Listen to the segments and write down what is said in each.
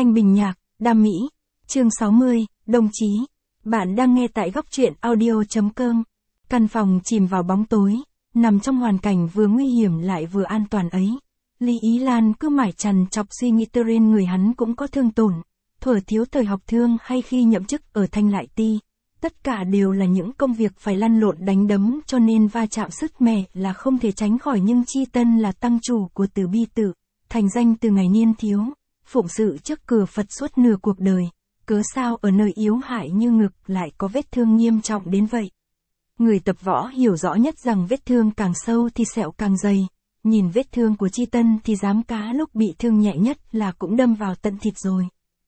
Thanh Bình Nhạc, Đam Mỹ, chương 60, đồng chí. Bạn đang nghe tại góc truyện audio.com. Căn phòng chìm vào bóng tối, nằm trong hoàn cảnh vừa nguy hiểm lại vừa an toàn ấy. Lý Ý Lan cứ mải trằn trọc suy nghĩ trên người hắn cũng có thương tổn. Thuở thiếu thời học thương hay khi nhậm chức ở Thanh Lại Ti. Tất cả đều là những công việc phải lăn lộn đánh đấm cho nên va chạm sứt mẻ là không thể tránh khỏi, nhưng Chi Tân là tăng chủ của Từ Bi Tự, thành danh từ ngày niên thiếu, phụng sự trước cửa Phật suốt nửa cuộc đời, cớ sao ở nơi yếu hại như ngực lại có vết thương nghiêm trọng đến vậy. Người tập võ hiểu rõ nhất rằng vết thương càng sâu thì sẹo càng dày, nhìn vết thương của Chi Tân thì giám cá lúc bị thương nhẹ nhất là cũng đâm vào tận thịt rồi.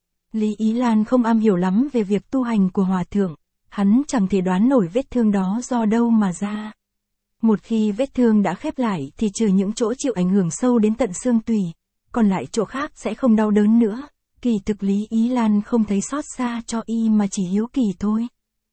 Lý Ý Lan không am hiểu lắm về việc tu hành của hòa thượng, hắn chẳng thể đoán nổi vết thương đó do đâu mà ra. Một khi vết thương đã khép lại thì trừ những chỗ chịu ảnh hưởng sâu đến tận xương tủy, còn lại chỗ khác sẽ không đau đớn nữa. Kỳ thực Lý Ý Lan không thấy xót xa cho y mà chỉ hiếu kỳ thôi.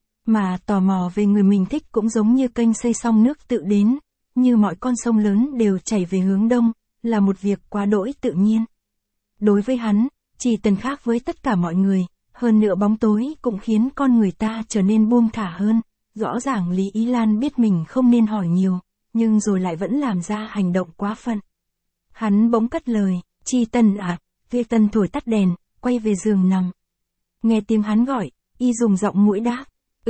Mà tò mò về người mình thích cũng giống như kênh xây xong nước tự đến, như mọi con sông lớn đều chảy về hướng đông, là một việc quá đỗi tự nhiên. Đối với hắn, Chỉ Tần khác với tất cả mọi người, hơn nữa bóng tối cũng khiến con người ta trở nên buông thả hơn. Rõ ràng Lý Ý Lan biết mình không nên hỏi nhiều, nhưng rồi lại vẫn làm ra hành động quá phận. Hắn bỗng cất lời, Chi Tân à, Việc Tân thổi tắt đèn, quay về giường nằm. Nghe tiếng hắn gọi, y dùng giọng mũi đáp,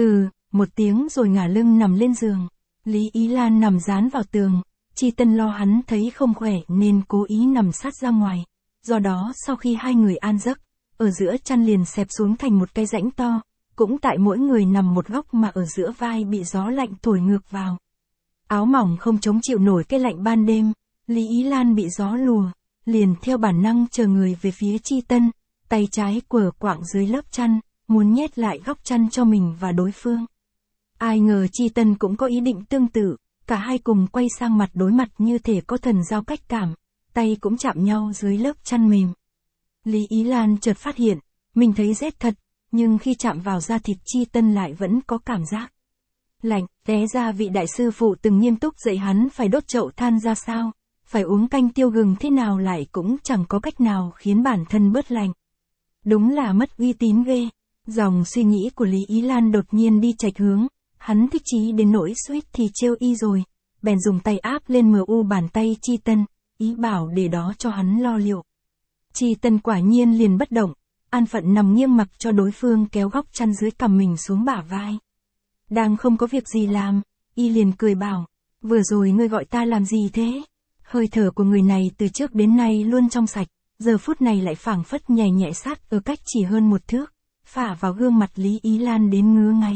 một tiếng rồi ngả lưng nằm lên giường. Lý Ý Lan nằm dán vào tường, Chi Tân lo hắn thấy không khỏe nên cố ý nằm sát ra ngoài. Do đó sau khi hai người an giấc, ở giữa chăn liền xẹp xuống thành một cái rãnh to, cũng tại mỗi người nằm một góc mà ở giữa vai bị gió lạnh thổi ngược vào. Áo mỏng không chống chịu nổi cái lạnh ban đêm, Lý Ý Lan bị gió lùa, liền theo bản năng chờ người về phía Chi Tân, tay trái quờ quạng dưới lớp chăn, muốn nhét lại góc chăn cho mình và đối phương. Ai ngờ Chi Tân cũng có ý định tương tự, cả hai cùng quay sang mặt đối mặt như thể có thần giao cách cảm, tay cũng chạm nhau dưới lớp chăn mềm. Lý Ý Lan chợt phát hiện, mình thấy rét thật, nhưng khi chạm vào da thịt Chi Tân lại vẫn có cảm giác lạnh. Té ra vị đại sư phụ từng nghiêm túc dạy hắn phải đốt chậu than ra sao, phải uống canh tiêu gừng thế nào lại cũng chẳng có cách nào khiến bản thân bớt lạnh. Đúng là mất uy tín ghê. Dòng suy nghĩ của Lý Ý Lan đột nhiên đi chệch hướng, hắn thích chí đến nỗi suýt thì trêu y rồi, bèn dùng tay áp lên MU bàn tay Chi Tân, ý bảo để đó cho hắn lo liệu. Chi Tân quả nhiên liền bất động, an phận nằm nghiêng mặc cho đối phương kéo góc chăn dưới cằm mình xuống bả vai. Đang không có việc gì làm, y liền cười bảo, vừa rồi ngươi gọi ta làm gì thế? Hơi thở của người này từ trước đến nay luôn trong sạch, giờ phút này lại phảng phất nhẹ nhẹ sát ở cách chỉ hơn một thước, phả vào gương mặt Lý Ý Lan đến ngứa ngáy.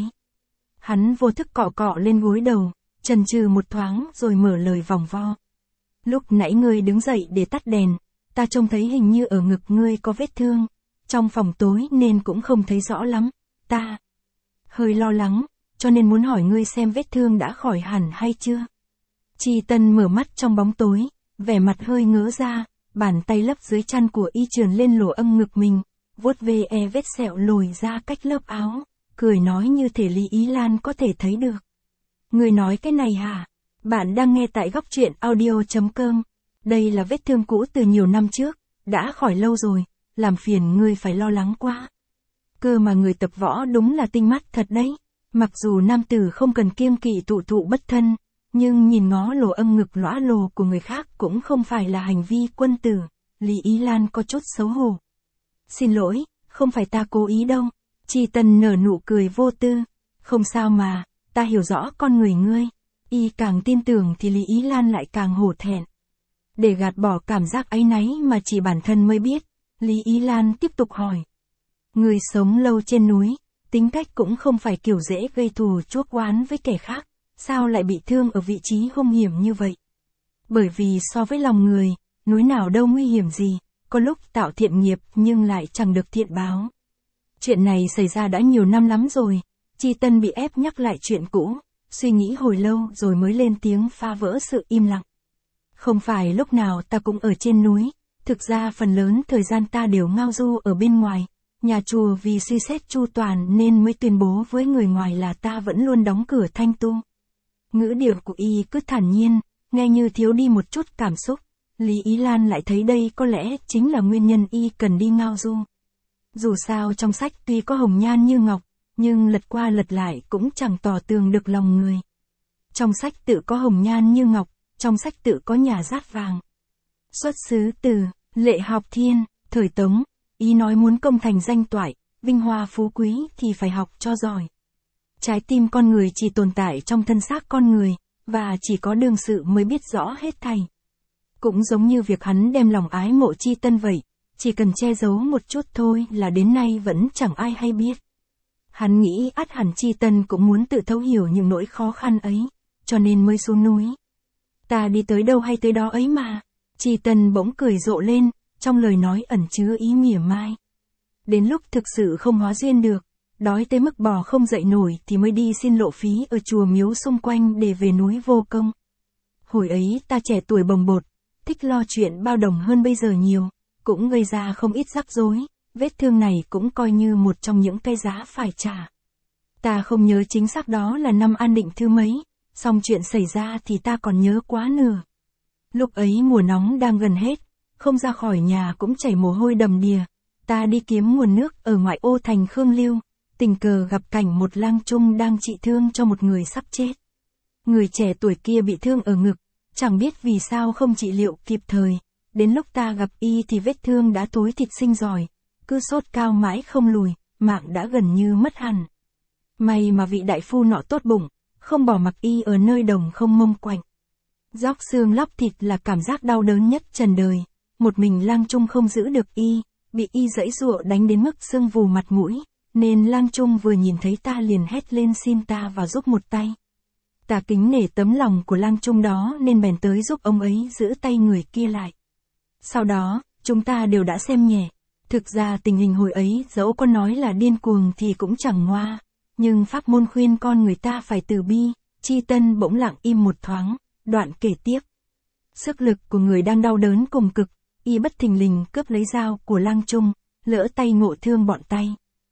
Hắn vô thức cọ cọ lên gối đầu, chần chừ một thoáng rồi mở lời vòng vo. Lúc nãy ngươi đứng dậy để tắt đèn, ta trông thấy hình như ở ngực ngươi có vết thương, trong phòng tối nên cũng không thấy rõ lắm, ta hơi lo lắng, cho nên muốn hỏi ngươi xem vết thương đã khỏi hẳn hay chưa. Chi Tân mở mắt trong bóng tối, vẻ mặt hơi ngớ ra, bàn tay lấp dưới chăn của y trườn lên lỗ âm ngực mình, vuốt ve vết sẹo lồi ra cách lớp áo, cười nói như thể Lý Ý Lan có thể thấy được. Ngươi nói cái này hả? Bạn đang nghe tại góc truyện audio.com. Đây là vết thương cũ từ nhiều năm trước, đã khỏi lâu rồi, làm phiền ngươi phải lo lắng quá. Cơ mà người tập võ đúng là tinh mắt thật đấy. Mặc dù nam tử không cần kiêng kỵ tụ thụ bất thân, nhưng nhìn ngó lỗ âm ngực lõa lồ của người khác cũng không phải là hành vi quân tử. Lý Ý Lan có chút xấu hổ. Xin lỗi, không phải ta cố ý đâu. Chi Tân nở nụ cười vô tư. Không sao mà, ta hiểu rõ con người ngươi. Y càng tin tưởng thì Lý Ý Lan lại càng hổ thẹn. Để gạt bỏ cảm giác áy náy mà chỉ bản thân mới biết, Lý Ý Lan tiếp tục hỏi. Ngươi sống lâu trên núi, tính cách cũng không phải kiểu dễ gây thù chuốc oán với kẻ khác, sao lại bị thương ở vị trí hung hiểm như vậy? Bởi vì so với lòng người, núi nào đâu nguy hiểm gì, có lúc tạo thiện nghiệp nhưng lại chẳng được thiện báo. Chuyện này xảy ra đã nhiều năm lắm rồi. Chi Tân bị ép nhắc lại chuyện cũ, suy nghĩ hồi lâu rồi mới lên tiếng phá vỡ sự im lặng. Không phải lúc nào ta cũng ở trên núi, thực ra phần lớn thời gian ta đều ngao du ở bên ngoài. Nhà chùa vì suy xét chu toàn nên mới tuyên bố với người ngoài là ta vẫn luôn đóng cửa thanh tu. Ngữ điệu của y cứ thản nhiên, nghe như thiếu đi một chút cảm xúc. Lý Ý Lan lại thấy đây có lẽ chính là nguyên nhân y cần đi ngao du. Dù sao trong sách tuy có hồng nhan như ngọc, nhưng lật qua lật lại cũng chẳng tỏ tường được lòng người. Trong sách tự có hồng nhan như ngọc, trong sách tự có nhà dát vàng. Xuất xứ từ Lệ Học Thiên, thời Tống, ý nói muốn công thành danh toại, vinh hoa phú quý thì phải học cho giỏi. Trái tim con người chỉ tồn tại trong thân xác con người, và chỉ có đương sự mới biết rõ hết thảy. Cũng giống như việc hắn đem lòng ái mộ Chi Tân vậy, chỉ cần che giấu một chút thôi là đến nay vẫn chẳng ai hay biết. Hắn nghĩ ắt hẳn Chi Tân cũng muốn tự thấu hiểu những nỗi khó khăn ấy, cho nên mới xuống núi. Ta đi tới đâu hay tới đó ấy mà. Chi Tân bỗng cười rộ lên, trong lời nói ẩn chứa ý mỉa mai. Đến lúc thực sự không hóa duyên được, đói tới mức bò không dậy nổi thì mới đi xin lộ phí ở chùa miếu xung quanh để về núi vô công. Hồi ấy ta trẻ tuổi bồng bột, thích lo chuyện bao đồng hơn bây giờ nhiều, cũng gây ra không ít rắc rối, vết thương này cũng coi như một trong những cái giá phải trả. Ta không nhớ chính xác đó là năm An Định thứ mấy, song chuyện xảy ra thì ta còn nhớ quá nửa. Lúc ấy mùa nóng đang gần hết, không ra khỏi nhà cũng chảy mồ hôi đầm đìa, ta đi kiếm nguồn nước ở ngoại ô thành Khương Lưu, tình cờ gặp cảnh một lang trung đang trị thương cho một người sắp chết. Người trẻ tuổi kia bị thương ở ngực, chẳng biết vì sao không trị liệu kịp thời, đến lúc ta gặp y thì vết thương đã thối thịt sinh giỏi, cứ sốt cao mãi không lùi, mạng đã gần như mất hẳn. May mà vị đại phu nọ tốt bụng, không bỏ mặc y ở nơi đồng không mông quạnh. Róc xương lóc thịt là cảm giác đau đớn nhất trần đời, một mình lang trung không giữ được y, bị y giãy giụa đánh đến mức sưng vù mặt mũi, nên lang trung vừa nhìn thấy ta liền hét lên xin ta vào giúp một tay. Ta kính nể tấm lòng của lang trung đó nên bèn tới giúp ông ấy giữ tay người kia lại. Sau đó, chúng ta đều đã xem nhẹ. Thực ra tình hình hồi ấy dẫu có nói là điên cuồng thì cũng chẳng ngoa, nhưng pháp môn khuyên con người ta phải từ bi. Chi Tân bỗng lặng im một thoáng, đoạn kể tiếp. Sức lực của người đang đau đớn cùng cực, y bất thình lình cướp lấy dao của lang trung, lỡ tay ngộ thương bọn tay.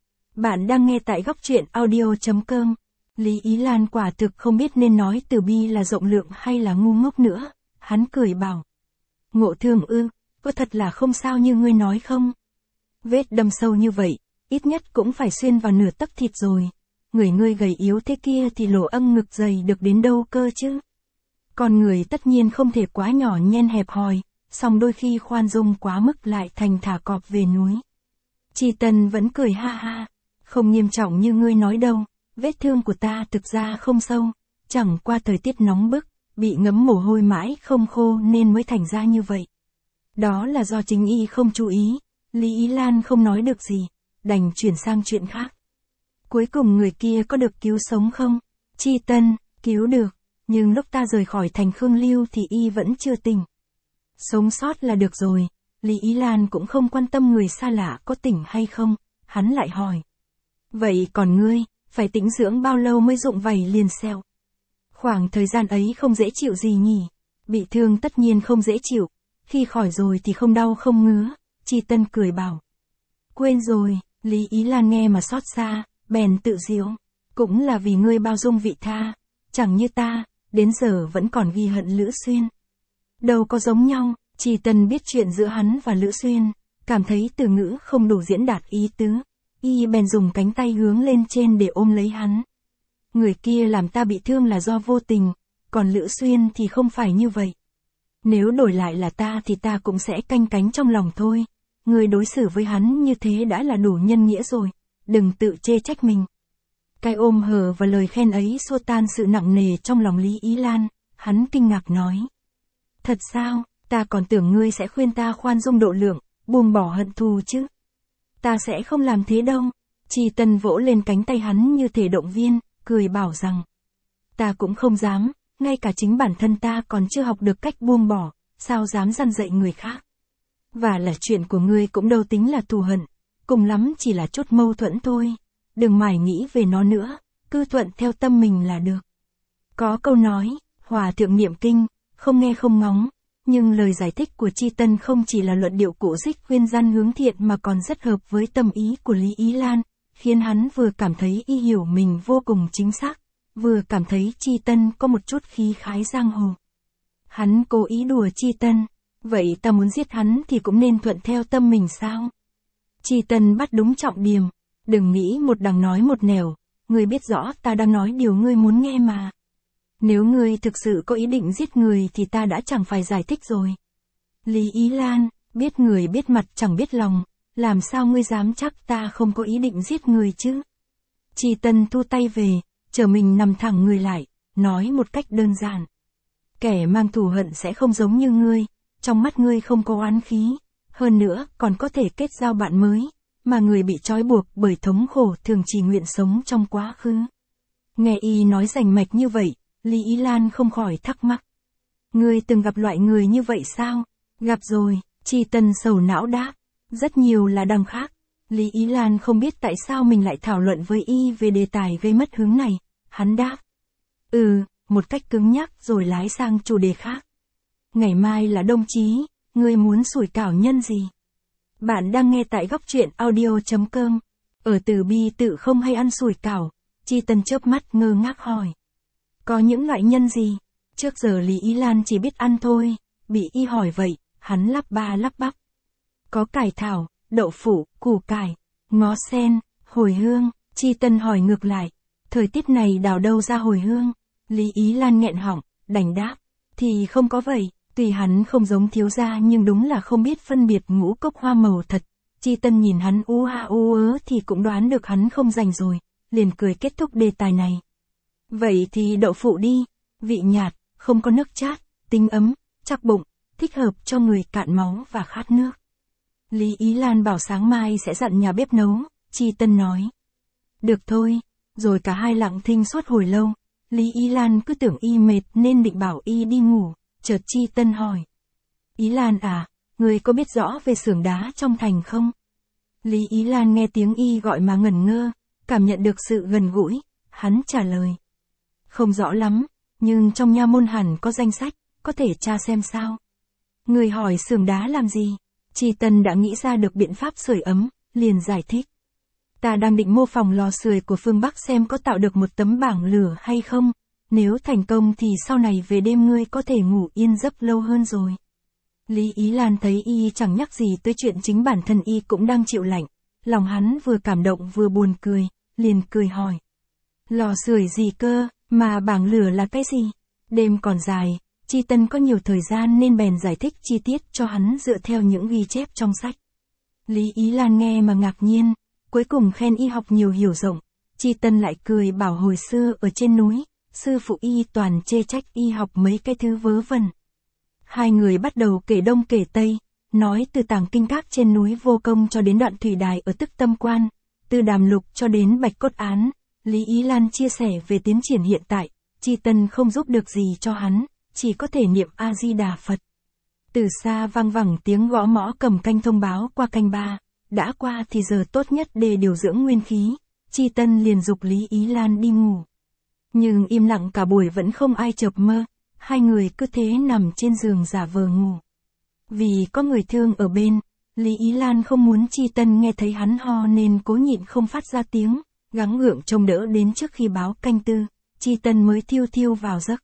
Bạn đang nghe tại góc truyện audio.com. Lý Ý Lan quả thực không biết nên nói từ bi là rộng lượng hay là ngu ngốc nữa. Hắn cười bảo. Ngộ thương ư, có thật là không sao như ngươi nói không? Vết đâm sâu như vậy, ít nhất cũng phải xuyên vào nửa tấc thịt rồi. Người ngươi gầy yếu thế kia thì lỗ âng ngực dày được đến đâu cơ chứ? Con người tất nhiên không thể quá nhỏ nhen hẹp hòi, song đôi khi khoan dung quá mức lại thành thả cọp về núi. Chi Tân vẫn cười ha ha. Không nghiêm trọng như ngươi nói đâu, vết thương của ta thực ra không sâu, chẳng qua thời tiết nóng bức, bị ngấm mồ hôi mãi không khô nên mới thành ra như vậy. Đó là do chính y không chú ý. Lý Ý Lan không nói được gì, đành chuyển sang chuyện khác. Cuối cùng người kia có được cứu sống không? Chi Tân, cứu được, nhưng lúc ta rời khỏi thành Khương Lưu thì y vẫn chưa tỉnh. Sống sót là được rồi. Lý Ý Lan cũng không quan tâm người xa lạ có tỉnh hay không, hắn lại hỏi. Vậy còn ngươi, phải tĩnh dưỡng bao lâu mới rụng vảy liền sẹo? Khoảng thời gian ấy không dễ chịu gì nhỉ? Bị thương tất nhiên không dễ chịu, khi khỏi rồi thì không đau không ngứa. Chi Tân cười bảo. Quên rồi, Lý Ý Lan nghe mà xót xa, bèn tự giễu. Cũng là vì ngươi bao dung vị tha, chẳng như ta, đến giờ vẫn còn ghi hận Lữ Xuyên. Đâu có giống nhau. Chi Tân biết chuyện giữa hắn và Lữ Xuyên, cảm thấy từ ngữ không đủ diễn đạt ý tứ. Y bèn dùng cánh tay hướng lên trên để ôm lấy hắn. Người kia làm ta bị thương là do vô tình, còn Lữ Xuyên thì không phải như vậy. Nếu đổi lại là ta thì ta cũng sẽ canh cánh trong lòng thôi. Người đối xử với hắn như thế đã là đủ nhân nghĩa rồi, đừng tự chê trách mình. Cái ôm hờ và lời khen ấy xua tan sự nặng nề trong lòng Lý Ý Lan, hắn kinh ngạc nói. Thật sao, ta còn tưởng ngươi sẽ khuyên ta khoan dung độ lượng, buông bỏ hận thù chứ. Ta sẽ không làm thế đâu. Chi Tân vỗ lên cánh tay hắn như thể động viên, cười bảo rằng. Ta cũng không dám, ngay cả chính bản thân ta còn chưa học được cách buông bỏ, sao dám răn dạy người khác. Và là chuyện của ngươi cũng đâu tính là thù hận, cùng lắm chỉ là chút mâu thuẫn thôi. Đừng mải nghĩ về nó nữa, cứ thuận theo tâm mình là được. Có câu nói, Hòa thượng niệm kinh, không nghe không ngóng. Nhưng lời giải thích của Chi Tân không chỉ là luận điệu cổ dích khuyên gian hướng thiện mà còn rất hợp với tâm ý của Lý Ý Lan, khiến hắn vừa cảm thấy y hiểu mình vô cùng chính xác, vừa cảm thấy Chi Tân có một chút khí khái giang hồ. Hắn cố ý đùa Chi Tân, vậy ta muốn giết hắn thì cũng nên thuận theo tâm mình sao? Chi Tân bắt đúng trọng điểm. Đừng nghĩ một đằng nói một nẻo, ngươi biết rõ ta đang nói điều ngươi muốn nghe mà. Nếu ngươi thực sự có ý định giết người thì ta đã chẳng phải giải thích rồi. Lý Ý Lan, biết người biết mặt chẳng biết lòng, làm sao ngươi dám chắc ta không có ý định giết người chứ? Chi Tân thu tay về, chờ mình nằm thẳng người lại, nói một cách đơn giản. Kẻ mang thù hận sẽ không giống như ngươi, trong mắt ngươi không có oán khí, hơn nữa còn có thể kết giao bạn mới, mà người bị trói buộc bởi thống khổ thường chỉ nguyện sống trong quá khứ. Nghe y nói rành mạch như vậy, Lý Ý Lan không khỏi thắc mắc. Ngươi từng gặp loại người như vậy sao? Gặp rồi, Chi Tân sầu não đáp. Rất nhiều là đằng khác. Lý Ý Lan không biết tại sao mình lại thảo luận với y về đề tài gây mất hứng này. Hắn đáp. Một cách cứng nhắc rồi lái sang chủ đề khác. Ngày mai là Đông Chí, ngươi muốn sủi cảo nhân gì? Bạn đang nghe tại góc truyện audio.com. Ở Từ Bi tự không hay ăn sủi cảo. Chi Tân chớp mắt ngơ ngác hỏi. Có những loại nhân gì? Trước giờ Lý Ý Lan chỉ biết ăn thôi, bị y hỏi vậy, hắn lắp ba lắp bắp. Có cải thảo, đậu phụ, củ cải, ngó sen, hồi hương. Chi Tân hỏi ngược lại. Thời tiết này đào đâu ra hồi hương? Lý Ý Lan nghẹn họng, đành đáp. Thì không có vậy, tuy hắn không giống thiếu gia nhưng đúng là không biết phân biệt ngũ cốc hoa màu thật. Chi Tân nhìn hắn u ha u ớ thì cũng đoán được hắn không rành rồi, liền cười kết thúc đề tài này. Vậy thì đậu phụ đi, vị nhạt, không có nước chát, tính ấm, chắc bụng, thích hợp cho người cạn máu và khát nước. Lý Ý Lan bảo sáng mai sẽ dặn nhà bếp nấu, Chi Tân nói. Được thôi, rồi cả hai lặng thinh suốt hồi lâu. Lý Ý Lan cứ tưởng y mệt nên định bảo y đi ngủ, chợt Chi Tân hỏi. Ý Lan à, người có biết rõ về xưởng đá trong thành không? Lý Ý Lan nghe tiếng y gọi mà ngẩn ngơ, cảm nhận được sự gần gũi, hắn trả lời. Không rõ lắm, nhưng trong nha môn hẳn có danh sách, có thể tra xem sao. Người hỏi xưởng đá làm gì? Chi Tân đã nghĩ ra được biện pháp sưởi ấm, liền giải thích. Ta đang định mô phỏng lò sưởi của phương Bắc xem có tạo được một tấm bảng lửa hay không, nếu thành công thì sau này về đêm ngươi có thể ngủ yên giấc lâu hơn rồi. Lý Ý Lan thấy y chẳng nhắc gì tới chuyện chính bản thân y cũng đang chịu lạnh, lòng hắn vừa cảm động vừa buồn cười, liền cười hỏi. Lò sưởi gì cơ, mà bảng lửa là cái gì? Đêm còn dài, Chi Tân có nhiều thời gian nên bèn giải thích chi tiết cho hắn dựa theo những ghi chép trong sách. Lý Ý Lan nghe mà ngạc nhiên, cuối cùng khen y học nhiều hiểu rộng. Chi Tân lại cười bảo hồi xưa ở trên núi, sư phụ y toàn chê trách y học mấy cái thứ vớ vẩn. Hai người bắt đầu kể đông kể tây, nói từ tàng kinh các trên núi Vô Công cho đến đoạn thủy đài ở Tức Tâm Quan, từ Đàm Lục cho đến Bạch Cốt Án. Lý Ý Lan chia sẻ về tiến triển hiện tại, Chi Tân không giúp được gì cho hắn, chỉ có thể niệm A-di-đà Phật. Từ xa vang vẳng tiếng gõ mõ cầm canh thông báo qua canh 3, đã qua thì giờ tốt nhất để điều dưỡng nguyên khí, Chi Tân liền dục Lý Ý Lan đi ngủ. Nhưng im lặng cả buổi vẫn không ai chợp mơ, hai người cứ thế nằm trên giường giả vờ ngủ. Vì có người thương ở bên, Lý Ý Lan không muốn Chi Tân nghe thấy hắn ho nên cố nhịn không phát ra tiếng, gắng gượng trông đỡ đến trước khi báo canh 4, Chi Tân mới thiêu thiêu vào giấc.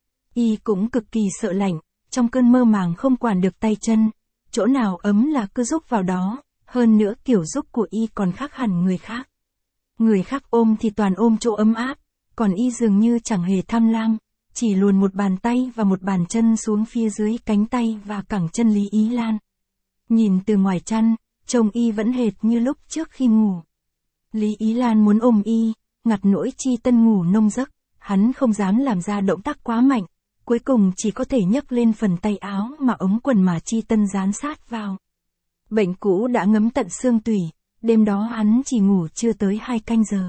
Y cũng cực kỳ sợ lạnh, trong cơn mơ màng không quản được tay chân, chỗ nào ấm là cứ rúc vào đó, hơn nữa kiểu rúc của y còn khác hẳn người khác. Người khác ôm thì toàn ôm chỗ ấm áp, còn y dường như chẳng hề tham lam, chỉ luồn một bàn tay và một bàn chân xuống phía dưới cánh tay và cẳng chân Lý Ý Lan. Nhìn từ ngoài chăn, trông y vẫn hệt như lúc trước khi ngủ. Lý Ý Lan muốn ôm y, ngặt nỗi Chi Tân ngủ nông giấc, hắn không dám làm ra động tác quá mạnh, cuối cùng chỉ có thể nhấc lên phần tay áo mà ống quần mà Chi Tân dán sát vào. Bệnh cũ đã ngấm tận xương tủy, đêm đó hắn chỉ ngủ chưa tới 2 canh giờ.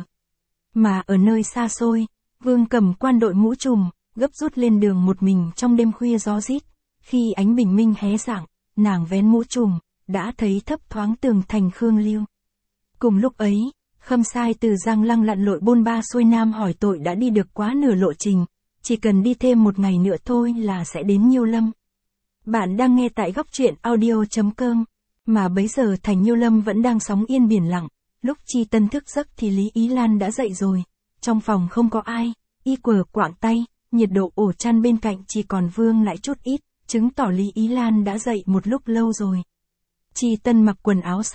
Mà ở nơi xa xôi, Vương Cầm Quan đội mũ trùm, gấp rút lên đường một mình trong đêm khuya gió rít, khi ánh bình minh hé rạng, nàng vén mũ trùm, đã thấy thấp thoáng tường thành Khương Liêu. Cùng lúc ấy, Khâm Sai từ Giang Lăng lặn lội bôn ba xuôi nam hỏi tội đã đi được quá nửa lộ trình, chỉ cần đi thêm một ngày nữa thôi là sẽ đến Nhiêu Lâm. Bạn đang nghe tại góc truyện audio.com, mà bấy giờ thành Nhiêu Lâm vẫn đang sóng yên biển lặng, lúc Chi Tân thức giấc thì Lý Ý Lan đã dậy rồi, trong phòng không có ai, y quờ quạng tay, nhiệt độ ổ chăn bên cạnh chỉ còn vương lại chút ít, chứng tỏ Lý Ý Lan đã dậy một lúc lâu rồi. Chi Tân mặc quần áo xong,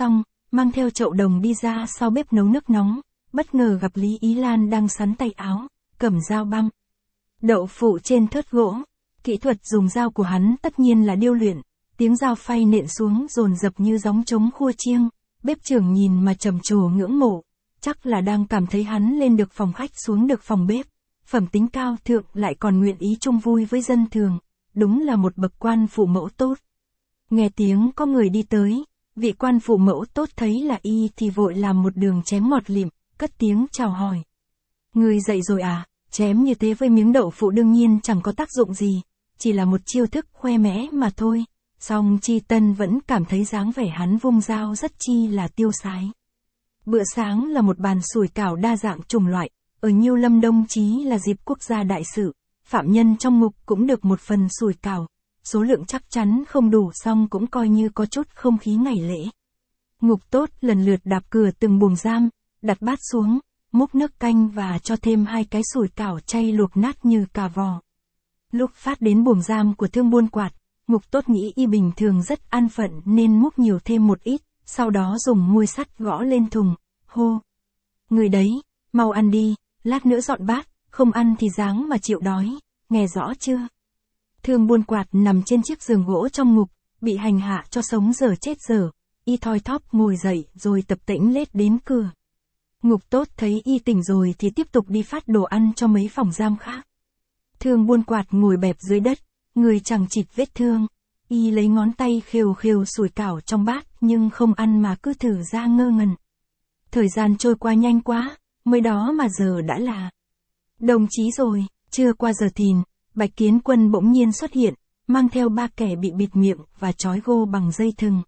mang theo chậu đồng đi ra sau bếp nấu nước nóng, bất ngờ gặp Lý Ý Lan đang sắn tay áo, cầm dao băm đậu phụ trên thớt gỗ. Kỹ thuật dùng dao của hắn tất nhiên là điêu luyện, tiếng dao phay nện xuống dồn dập như gióng trống khua chiêng. Bếp trưởng nhìn mà trầm trồ ngưỡng mộ, chắc là đang cảm thấy hắn lên được phòng khách xuống được phòng bếp, phẩm tính cao thượng lại còn nguyện ý chung vui với dân thường, đúng là một bậc quan phụ mẫu tốt. Nghe tiếng có người đi tới, vị quan phụ mẫu tốt thấy là y thì vội làm một đường chém ngọt lịm, cất tiếng chào hỏi. Người dậy rồi à, chém như thế với miếng đậu phụ đương nhiên chẳng có tác dụng gì, chỉ là một chiêu thức khoe mẽ mà thôi. Song Chi Tân vẫn cảm thấy dáng vẻ hắn vung dao rất chi là tiêu sái. Bữa sáng là một bàn sủi cảo đa dạng chủng loại, ở Nhiêu Lâm Đông Chí là dịp quốc gia đại sự, phạm nhân trong ngục cũng được một phần sủi cảo, số lượng chắc chắn không đủ song cũng coi như có chút không khí ngày lễ. Ngục tốt lần lượt đạp cửa từng buồng giam, đặt bát xuống, múc nước canh và cho thêm 2 cái sủi cảo chay luộc nát như cà vò. Lúc phát đến buồng giam của Thương Buôn Quạt, Ngục tốt nghĩ y bình thường rất an phận nên múc nhiều thêm một ít, sau đó dùng muôi sắt gõ lên thùng, hô. Người đấy, mau ăn đi, lát nữa dọn bát, không ăn thì dáng mà chịu đói, nghe rõ chưa? Thương Buôn Quạt nằm trên chiếc giường gỗ trong ngục, bị hành hạ cho sống dở chết dở, y thoi thóp ngồi dậy rồi tập tễnh lết đến cửa. Ngục tốt thấy y tỉnh rồi thì tiếp tục đi phát đồ ăn cho mấy phòng giam khác. Thương Buôn Quạt ngồi bẹp dưới đất, người chẳng chịt vết thương, y lấy ngón tay khều khều sủi cảo trong bát nhưng không ăn mà cứ thử ra ngơ ngẩn. Thời gian trôi qua nhanh quá, mới đó mà giờ đã là đồng chí rồi. Chưa qua giờ thìn, Bạch Kiến Quân bỗng nhiên xuất hiện, mang theo 3 kẻ bị bịt miệng và trói gô bằng dây thừng.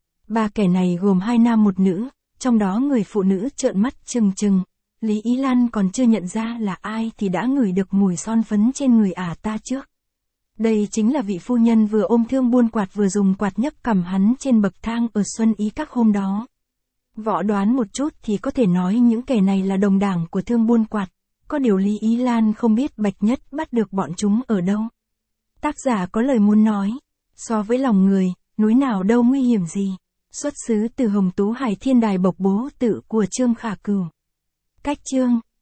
3 kẻ này gồm 2 nam 1 nữ, trong đó người phụ nữ trợn mắt trừng trừng. Lý Ý Lan còn chưa nhận ra là ai thì đã ngửi được mùi son phấn trên người ả ta trước. Đây chính là vị phu nhân vừa ôm Thương Buôn Quạt vừa dùng quạt nhấc cầm hắn trên bậc thang ở Xuân Ý các hôm đó. Võ đoán một chút thì có thể nói những kẻ này là đồng đảng của Thương Buôn Quạt, có điều Lý Ý Lan không biết Bạch Nhất bắt được bọn chúng ở đâu. Tác giả có lời muốn nói, so với lòng người, núi nào đâu nguy hiểm gì. Xuất xứ từ Hồng Tú Hải Thiên Đài Bộc Bố Tự của Trương Khả Cửu. Cách chương